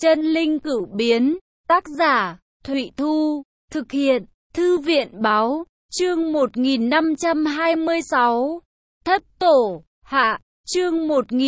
Chân linh cửu biến, tác giả, Thụy Thu, thực hiện, Thư viện báo, chương 1526, Thất Tổ, hạ, chương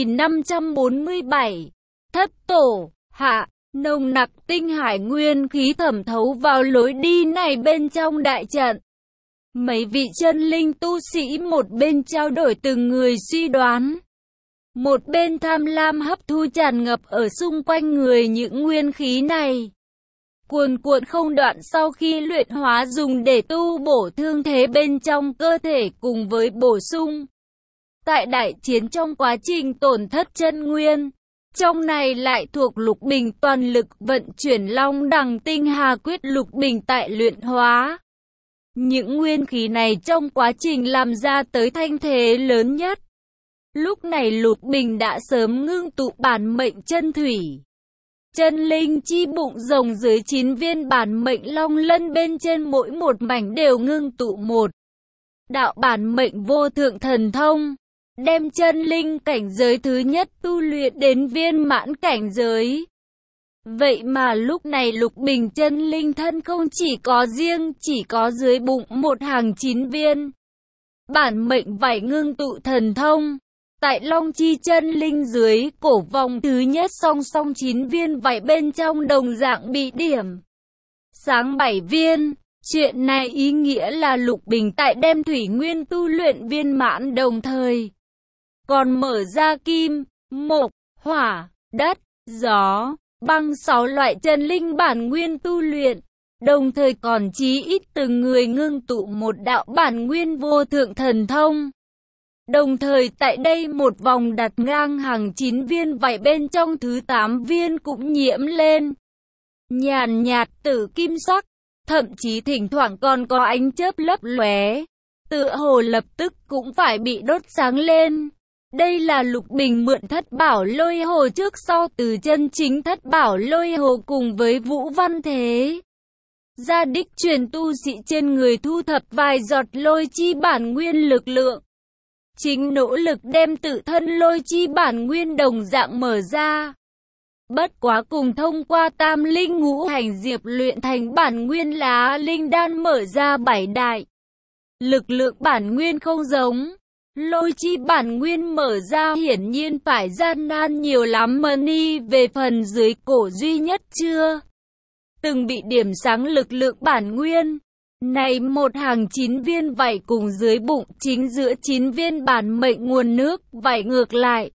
1547, Thất Tổ, hạ, nồng nặc tinh hải nguyên khí thẩm thấu vào lối đi này bên trong đại trận. Mấy vị chân linh tu sĩ một bên trao đổi từng người suy đoán, một bên tham lam hấp thu tràn ngập ở xung quanh người những nguyên khí này. Cuồn cuộn không đoạn sau khi luyện hóa dùng để tu bổ thương thế bên trong cơ thể cùng với bổ sung. Tại đại chiến trong quá trình tổn thất chân nguyên, trong này lại thuộc Lục Bình toàn lực vận chuyển Long Đằng Tinh Hà Quyết Lục Bình tại luyện hóa. Những nguyên khí này trong quá trình làm ra tới thanh thế lớn nhất. Lúc này Lục Bình đã sớm ngưng tụ bản mệnh chân thủy. Chân linh chi bụng rồng dưới 9 viên bản mệnh long lân bên trên mỗi một mảnh đều ngưng tụ một đạo bản mệnh vô thượng thần thông, đem chân linh cảnh giới thứ nhất tu luyện đến viên mãn cảnh giới. Vậy mà lúc này Lục Bình chân linh thân không chỉ có dưới bụng một hàng 9 viên bản mệnh vảy ngưng tụ thần thông. Tại Long Chi chân linh dưới cổ vòng thứ nhất song song 9 viên vảy bên trong đồng dạng bị điểm sáng 7 viên. Chuyện này ý nghĩa là Lục Bình tại đem thủy nguyên tu luyện viên mãn đồng thời còn mở ra kim, mộc, hỏa, đất, gió, băng 6 loại chân linh bản nguyên tu luyện, đồng thời còn chí ít từng người ngưng tụ một đạo bản nguyên vô thượng thần thông. Đồng thời tại đây một vòng đặt ngang hàng 9 viên vảy bên trong thứ 8 viên cũng nhiễm lên nhàn nhạt tử kim sắc, thậm chí thỉnh thoảng còn có ánh chớp lấp lóe, tựa hồ lập tức cũng phải bị đốt sáng lên. Đây là Lục Bình mượn Thất Bảo Lôi Hồ trước sau từ chân chính Thất Bảo Lôi Hồ cùng với Vũ Văn Thế gia đích truyền tu sĩ trên người thu thập vài giọt lôi chi bản nguyên lực lượng. Chính nỗ lực đem tự thân lôi chi bản nguyên đồng dạng mở ra. Bất quá cùng thông qua tam linh ngũ hành diệp luyện thành bản nguyên lá linh đan mở ra 7 đại. Lực lượng bản nguyên không giống. Lôi chi bản nguyên mở ra hiển nhiên phải gian nan nhiều lắm Mani về phần dưới cổ duy nhất chưa từng bị điểm sáng lực lượng bản nguyên. Này một hàng 9 viên vảy cùng dưới bụng chính giữa 9 viên bản mệnh nguồn nước vảy ngược lại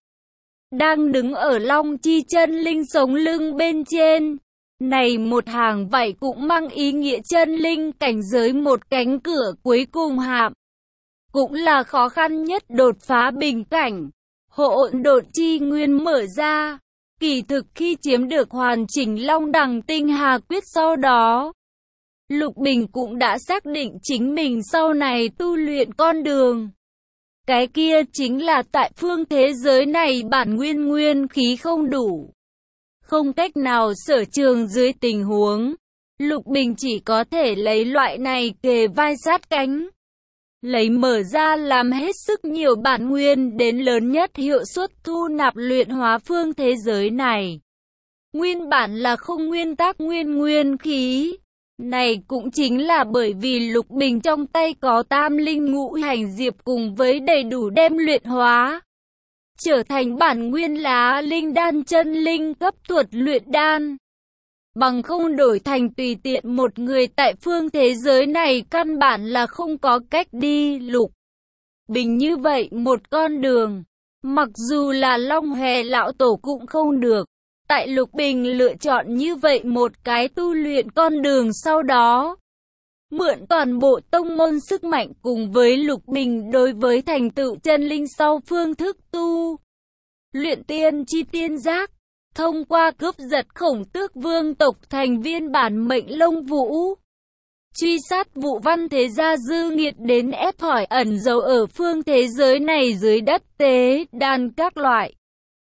đang đứng ở Long Chi chân linh sống lưng bên trên. Này một hàng vảy cũng mang ý nghĩa chân linh cảnh giới một cánh cửa cuối cùng hạm. Cũng là khó khăn nhất đột phá bình cảnh. Hỗn độn chi nguyên mở ra. Kỳ thực khi chiếm được hoàn chỉnh Long Đằng Tinh Hà Quyết sau đó, Lục Bình cũng đã xác định chính mình sau này tu luyện con đường. Cái kia chính là tại phương thế giới này bản nguyên khí không đủ, không cách nào sở trường dưới tình huống, Lục Bình chỉ có thể lấy loại này kề vai sát cánh. Lấy mở ra làm hết sức nhiều bản nguyên đến lớn nhất hiệu suất thu nạp luyện hóa phương thế giới này. Nguyên bản là không nguyên tác nguyên khí. Này cũng chính là bởi vì Lục Bình trong tay có tam linh ngũ hành diệp cùng với đầy đủ đem luyện hóa, trở thành bản nguyên lá linh đan chân linh cấp thuật luyện đan. Bằng không đổi thành tùy tiện một người tại phương thế giới này căn bản là không có cách đi Lục Bình như vậy một con đường. Mặc dù là Long Hề lão tổ cũng không được. Tại Lục Bình lựa chọn như vậy một cái tu luyện con đường sau đó, mượn toàn bộ tông môn sức mạnh cùng với Lục Bình đối với thành tựu chân linh sau phương thức tu luyện tiên chi tiên giác, thông qua cướp giật Khổng Tước vương tộc thành viên bản mệnh Lông Vũ, truy sát Vũ Văn Thế gia dư nghiệt đến ép hỏi ẩn giấu ở phương thế giới này dưới đất tế đan các loại.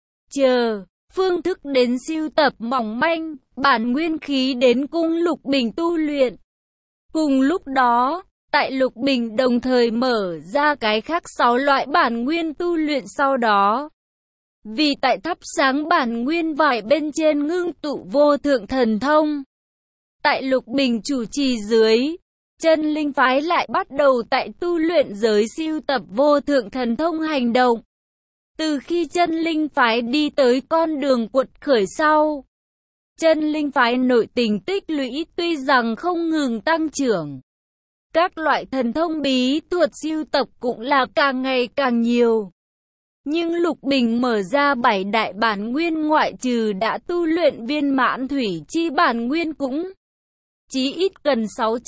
Phương thức đến siêu tập mỏng manh, bản nguyên khí đến cung Lục Bình tu luyện. Cùng lúc đó, tại Lục Bình đồng thời mở ra cái khác 6 loại bản nguyên tu luyện sau đó. Vì tại thắp sáng bản nguyên vải bên trên ngưng tụ vô thượng thần thông. Tại Lục Bình chủ trì dưới, Chân Linh phái lại bắt đầu tại tu luyện giới siêu tập vô thượng thần thông hành động. Từ khi Chân Linh phái đi tới con đường quật khởi sau, Chân Linh phái nội tình tích lũy tuy rằng không ngừng tăng trưởng. Các loại thần thông bí thuật siêu tập cũng là càng ngày càng nhiều. Nhưng Lục Bình mở ra 7 đại bản nguyên ngoại trừ đã tu luyện viên mãn thủy chi bản nguyên cũng chí ít cần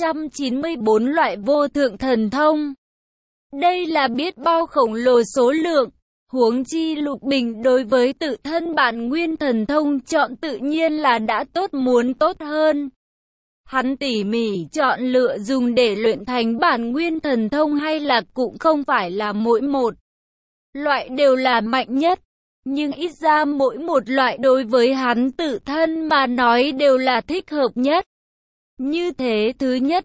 694 loại vô thượng thần thông. Đây là biết bao khổng lồ số lượng, huống chi Lục Bình đối với tự thân bản nguyên thần thông chọn tự nhiên là đã tốt muốn tốt hơn. Hắn tỉ mỉ chọn lựa dùng để luyện thành bản nguyên thần thông hay là cũng không phải là mỗi một loại đều là mạnh nhất, nhưng ít ra mỗi một loại đối với hắn tự thân mà nói đều là thích hợp nhất. Như thế thứ nhất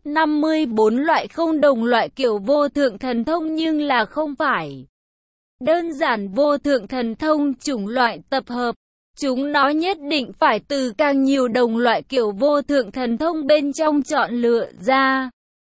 54 loại không đồng loại kiểu vô thượng thần thông nhưng là không phải đơn giản vô thượng thần thông chủng loại tập hợp. Chúng nó nhất định phải từ càng nhiều đồng loại kiểu vô thượng thần thông bên trong chọn lựa ra.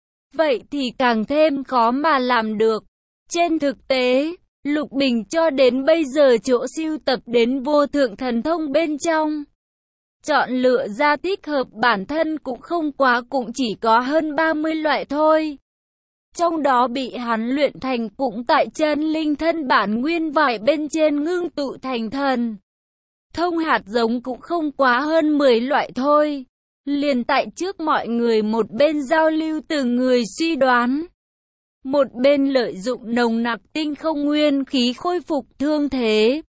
Vậy thì càng thêm khó mà làm được. Trên thực tế, Lục Bình cho đến bây giờ chỗ siêu tập đến vô thượng thần thông bên trong. Chọn lựa ra thích hợp bản thân cũng không quá, cũng chỉ có hơn 30 loại thôi. Trong đó bị hắn luyện thành cũng tại chân linh thân bản nguyên vải bên trên ngưng tụ thành thần thông hạt giống cũng không quá hơn 10 loại thôi. Liền tại trước mọi người một bên giao lưu từng người suy đoán, một bên lợi dụng nồng nặc tinh không nguyên khí khôi phục thương thế,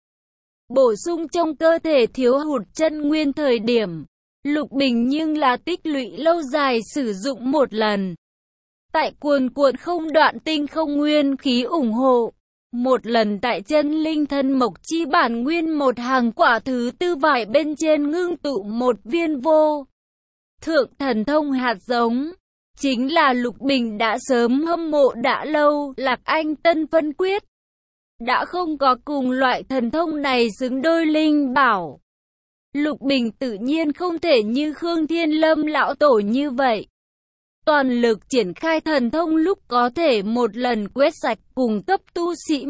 bổ sung trong cơ thể thiếu hụt chân nguyên thời điểm. Lục Bình nhưng là tích lũy lâu dài sử dụng một lần. Tại cuồn cuộn không đoạn tinh không nguyên khí ủng hộ. Một lần tại chân linh thân mộc chi bản nguyên một hàng quả thứ tư vải bên trên ngưng tụ một viên vô thượng thần thông hạt giống. Chính là Lục Bình đã sớm hâm mộ đã lâu, Lạc Anh Tân Phân Quyết. Đã không có cùng loại thần thông này xứng đôi linh bảo. Lục Bình tự nhiên không thể như Khương Thiên Lâm lão tổ như vậy. Toàn lực triển khai thần thông lúc có thể một lần quét sạch cùng cấp tu sĩ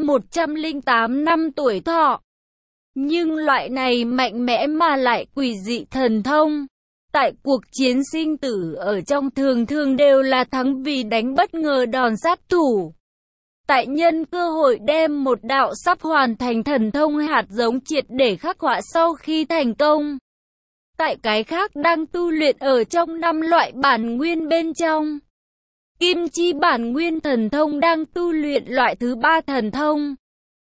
108 năm tuổi thọ. Nhưng loại này mạnh mẽ mà lại quỷ dị thần thông. Tại cuộc chiến sinh tử ở trong thường thường đều là thắng vì đánh bất ngờ đòn sát thủ. Tại nhân cơ hội đem một đạo sắp hoàn thành thần thông hạt giống triệt để khắc họa sau khi thành công. Tại cái khác đang tu luyện ở trong 5 loại bản nguyên bên trong. Kim chi bản nguyên thần thông đang tu luyện loại thứ 3 thần thông.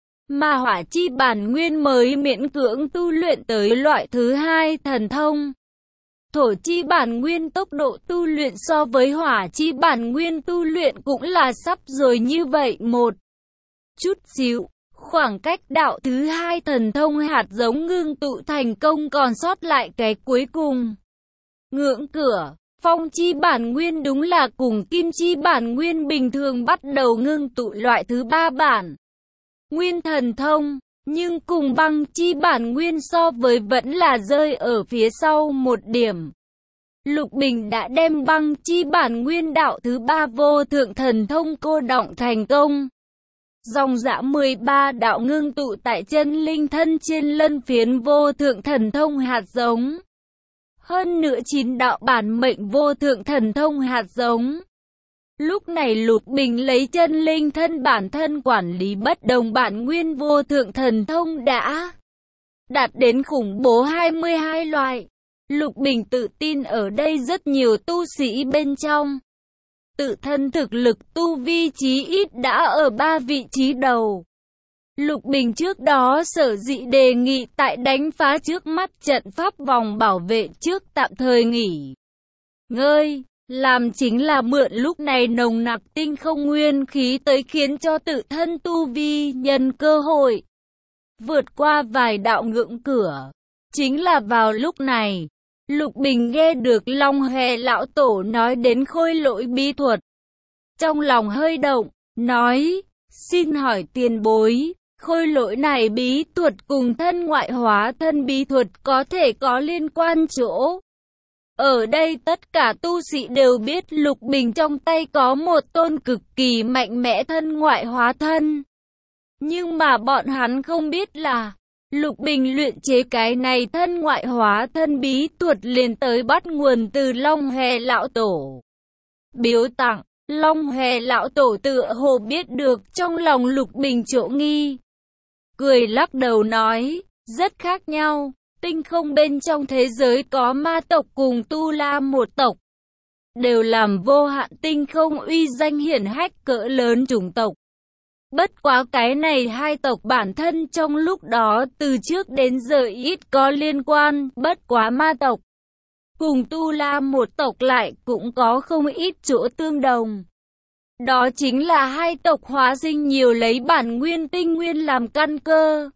Mà hỏa chi bản nguyên mới miễn cưỡng tu luyện tới loại thứ 2 thần thông. Thổ chi bản nguyên tốc độ tu luyện so với hỏa chi bản nguyên tu luyện cũng là sắp rồi như vậy một chút xíu. Khoảng cách đạo thứ 2 thần thông hạt giống ngưng tụ thành công còn sót lại cái cuối cùng. Ngưỡng cửa, phong chi bản nguyên đúng là cùng kim chi bản nguyên bình thường bắt đầu ngưng tụ loại thứ 3 bản nguyên thần thông, nhưng cùng băng chi bản nguyên so với vẫn là rơi ở phía sau một điểm. Lục Bình đã đem băng chi bản nguyên đạo thứ 3 vô thượng thần thông cô đọng thành công. Dòng dã 13 đạo ngưng tụ tại chân linh thân trên lân phiến vô thượng thần thông hạt giống. Hơn nữa 9 đạo bản mệnh vô thượng thần thông hạt giống. Lúc này Lục Bình lấy chân linh thân bản thân quản lý bất đồng bản nguyên vô thượng thần thông đã đạt đến khủng bố 22 loại. Lục Bình tự tin ở đây rất nhiều tu sĩ bên trong. Tự thân thực lực tu vi chí ít đã ở 3 vị trí đầu. Lục Bình trước đó sở dĩ đề nghị tại đánh phá trước mắt trận pháp vòng bảo vệ trước tạm thời nghỉ ngơi, làm chính là mượn lúc này nồng nặc tinh không nguyên khí tới khiến cho tự thân tu vi nhân cơ hội vượt qua vài đạo ngưỡng cửa. Chính là vào lúc này, Lục Bình nghe được Long Hề lão tổ nói đến khôi lỗi bí thuật. Trong lòng hơi động, nói, xin hỏi tiền bối, Khôi lỗi này bí thuật cùng thân ngoại hóa thân bí thuật có thể có liên quan chỗ. Ở đây tất cả tu sĩ đều biết Lục Bình trong tay có một tôn cực kỳ mạnh mẽ thân ngoại hóa thân. Nhưng mà bọn hắn không biết là Lục Bình luyện chế cái này thân ngoại hóa thân bí thuật liền tới bắt nguồn từ Long Hòe Lão Tổ. Biếu tặng, Long Hòe Lão Tổ tựa hồ biết được trong lòng Lục Bình chỗ nghi. Cười lắc đầu nói, rất khác nhau, tinh không bên trong thế giới có ma tộc cùng Tu La một tộc. Đều làm vô hạn tinh không uy danh hiển hách cỡ lớn chủng tộc. Bất quá cái này hai tộc bản thân trong lúc đó từ trước đến giờ ít có liên quan, bất quá ma tộc cùng Tu La một tộc lại cũng có không ít chỗ tương đồng. Đó chính là hai tộc hóa sinh nhiều lấy bản nguyên tinh nguyên làm căn cơ.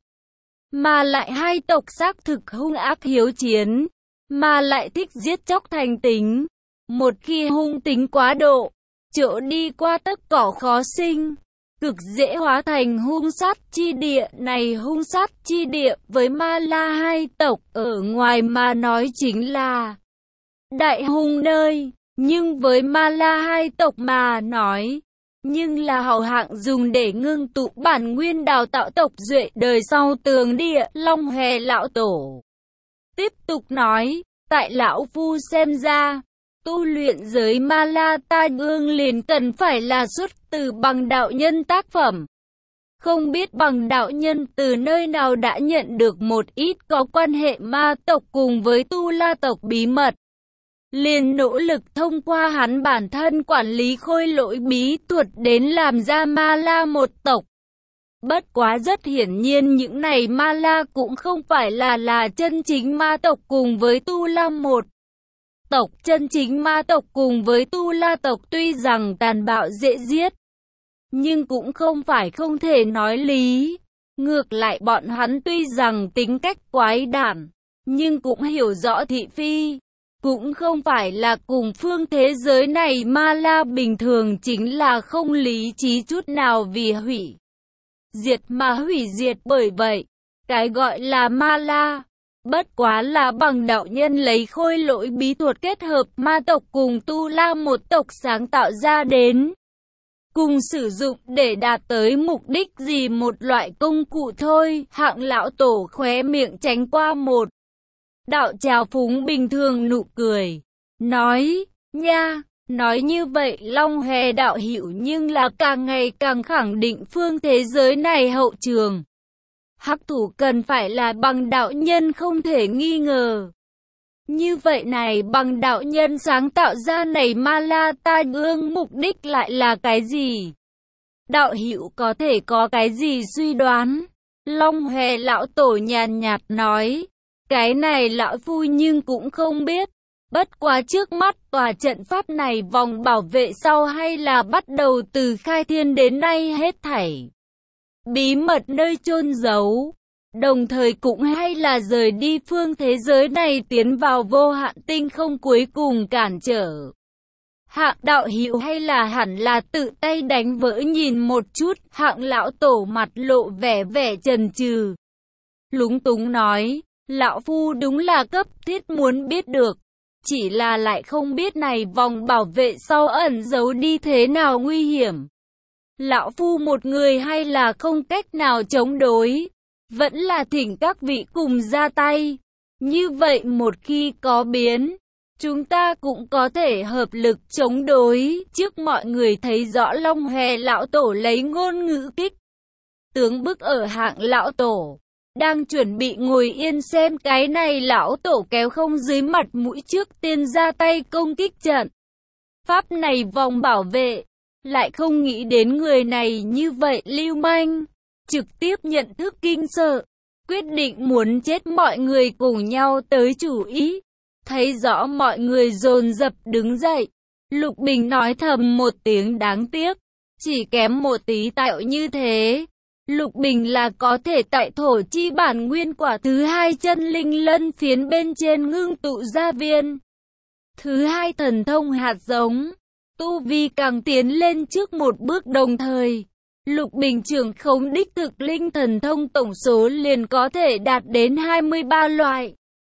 Mà lại hai tộc xác thực hung ác hiếu chiến, mà lại thích giết chóc thành tính. Một khi hung tính quá độ, chỗ đi qua tất cỏ khó sinh, cực dễ hóa thành hung sát chi địa. Này hung sát chi địa với Ma La hai tộc ở ngoài mà nói chính là đại hung nơi, nhưng với Ma La hai tộc mà nói, nhưng là hậu hạng dùng để ngưng tụ bản nguyên đào tạo tộc duệ đời sau tường địa. Long Hòe Lão Tổ tiếp tục nói, tại lão phu xem ra, tu luyện giới Ma La Ta Ương liền cần phải là xuất từ Bằng đạo nhân tác phẩm. Không biết Bằng đạo nhân từ nơi nào đã nhận được một ít có quan hệ ma tộc cùng với Tu La tộc bí mật. Liền nỗ lực thông qua hắn bản thân quản lý khôi lỗi bí thuật đến làm ra Ma La một tộc. Bất quá rất hiển nhiên những này Ma La cũng không phải là chân chính ma tộc cùng với Tu La một tộc. Chân chính ma tộc cùng với Tu La tộc tuy rằng tàn bạo dễ giết, nhưng cũng không phải không thể nói lý. Ngược lại bọn hắn tuy rằng tính cách quái đản, nhưng cũng hiểu rõ thị phi. Cũng không phải là cùng phương thế giới này Ma La bình thường chính là không lý trí chút nào vì hủy diệt mà hủy diệt. Bởi vậy, cái gọi là Ma La, bất quá là Bằng đạo nhân lấy khôi lỗi bí thuật kết hợp ma tộc cùng Tu La một tộc sáng tạo ra đến. Cùng sử dụng để đạt tới mục đích gì một loại công cụ thôi. Hạng Lão Tổ khóe miệng tránh qua một đạo trào phúng bình thường nụ cười, nói, nha, nói như vậy Long Hòe đạo hữu nhưng là càng ngày càng khẳng định phương thế giới này hậu trường. Hắc thủ cần phải là Bằng đạo nhân không thể nghi ngờ. Như vậy này Bằng đạo nhân sáng tạo ra này Ma La Ta Ương mục đích lại là cái gì? Đạo hữu có thể có cái gì suy đoán? Long Hòe Lão Tổ nhàn nhạt nói, cái này lão phu nhưng cũng không biết. Bất quá trước mắt tòa trận pháp này vòng bảo vệ sau hay là bắt đầu từ khai thiên đến nay hết thảy bí mật nơi chôn giấu, đồng thời cũng hay là rời đi phương thế giới này tiến vào vô hạn tinh không cuối cùng cản trở. Hạng đạo hữu hay là hẳn là tự tay đánh vỡ nhìn một chút. Hạng Lão Tổ mặt lộ vẻ chần chừ, lúng túng nói, lão phu đúng là cấp thiết muốn biết được, chỉ là lại không biết này vòng bảo vệ sau ẩn giấu đi thế nào nguy hiểm. Lão phu một người hay là không cách nào chống đối, vẫn là thỉnh các vị cùng ra tay. Như vậy một khi có biến, chúng ta cũng có thể hợp lực chống đối. Trước mọi người thấy rõ Long Hòe Lão Tổ lấy ngôn ngữ kích tướng bức ở Hạng Lão Tổ, đang chuẩn bị ngồi yên xem cái này Lão Tổ kéo không dưới mặt mũi trước tiên ra tay công kích trận pháp này vòng bảo vệ. Lại không nghĩ đến người này như vậy lưu manh, trực tiếp nhận thức kinh sợ, quyết định muốn chết mọi người cùng nhau tới chủ ý. Thấy rõ mọi người dồn dập đứng dậy, Lục Bình nói thầm một tiếng đáng tiếc, chỉ kém một tí tạo như thế. Lục Bình là có thể tại thổ chi bản nguyên quả thứ hai chân linh lân phiến bên trên ngưng tụ ra viên thứ hai thần thông hạt giống, tu vi càng tiến lên trước một bước, đồng thời Lục Bình trưởng khống đích thực linh thần thông tổng số liền có thể đạt đến 23 loại.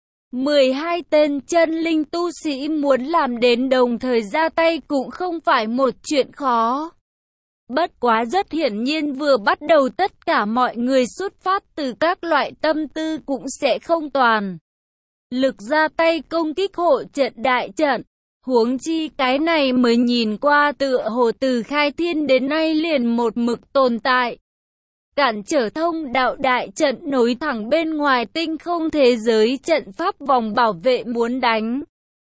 12 tên chân linh tu sĩ muốn làm đến đồng thời ra tay cũng không phải một chuyện khó. Bất quá rất hiển nhiên vừa bắt đầu tất cả mọi người xuất phát từ các loại tâm tư cũng sẽ không toàn lực ra tay công kích hộ trận đại trận. Huống chi cái này mới nhìn qua tựa hồ từ khai thiên đến nay liền một mực tồn tại. Cản trở thông đạo đại trận nối thẳng bên ngoài tinh không thế giới trận pháp vòng bảo vệ muốn đánh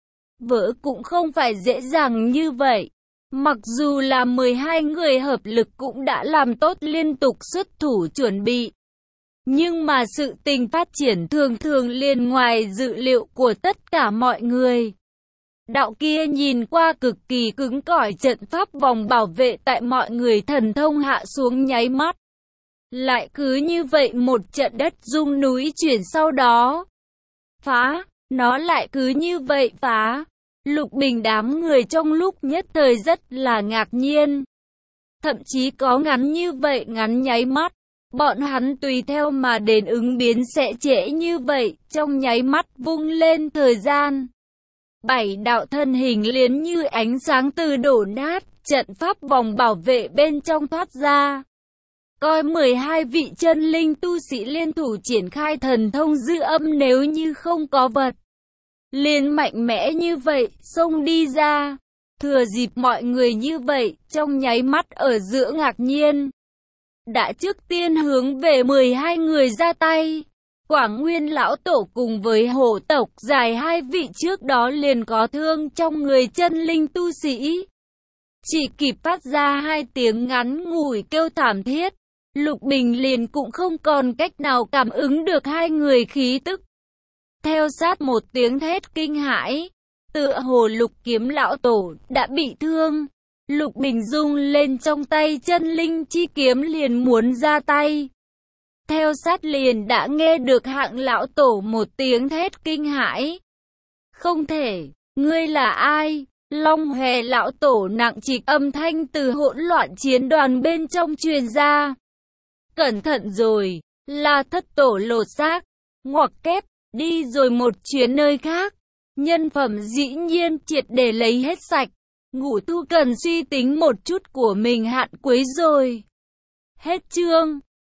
vỡ cũng không phải dễ dàng như vậy. Mặc dù là 12 người hợp lực cũng đã làm tốt liên tục xuất thủ chuẩn bị. Nhưng mà sự tình phát triển thường thường liền ngoài dự liệu của tất cả mọi người. Đạo kia nhìn qua cực kỳ cứng cỏi trận pháp vòng bảo vệ tại mọi người thần thông hạ xuống nháy mắt. Lại cứ như vậy một trận đất rung núi chuyển sau đó. Phá, nó lại cứ như vậy phá. Lục Bình đám người trong lúc nhất thời rất là ngạc nhiên. Thậm chí có ngắn như vậy ngắn nháy mắt. Bọn hắn tùy theo mà đến ứng biến sẽ trễ như vậy, trong nháy mắt vung lên thời gian. 7 đạo thân hình liền như ánh sáng từ đổ nát, trận pháp vòng bảo vệ bên trong thoát ra. Coi 12 vị chân linh tu sĩ liên thủ triển khai thần thông dư âm nếu như không có vật liền mạnh mẽ như vậy, xông đi ra. Thừa dịp mọi người như vậy, trong nháy mắt ở giữa ngạc nhiên. Đã trước tiên hướng về 12 người ra tay. Quảng Nguyên lão tổ cùng với hổ tộc dài hai vị trước đó liền có thương trong người chân linh tu sĩ. Chỉ kịp phát ra hai tiếng ngắn ngủi kêu thảm thiết. Lục Bình liền cũng không còn cách nào cảm ứng được hai người khí tức. Theo sát một tiếng thét kinh hãi, tựa hồ Lục Kiếm lão tổ đã bị thương. Lục Bình rung lên trong tay chân linh chi kiếm liền muốn ra tay. Theo sát liền đã nghe được Hạng lão tổ một tiếng thét kinh hãi. Không thể, ngươi là ai? Long Hòe lão tổ nặng trịch âm thanh từ hỗn loạn chiến đoàn bên trong truyền ra. Cẩn thận rồi, là thất tổ lột xác, ngoặc kép, đi rồi một chuyến nơi khác. Nhân phẩm dĩ nhiên triệt để lấy hết sạch. Ngũ Tu cần suy tính một chút của mình hạn cuối rồi. Hết chương.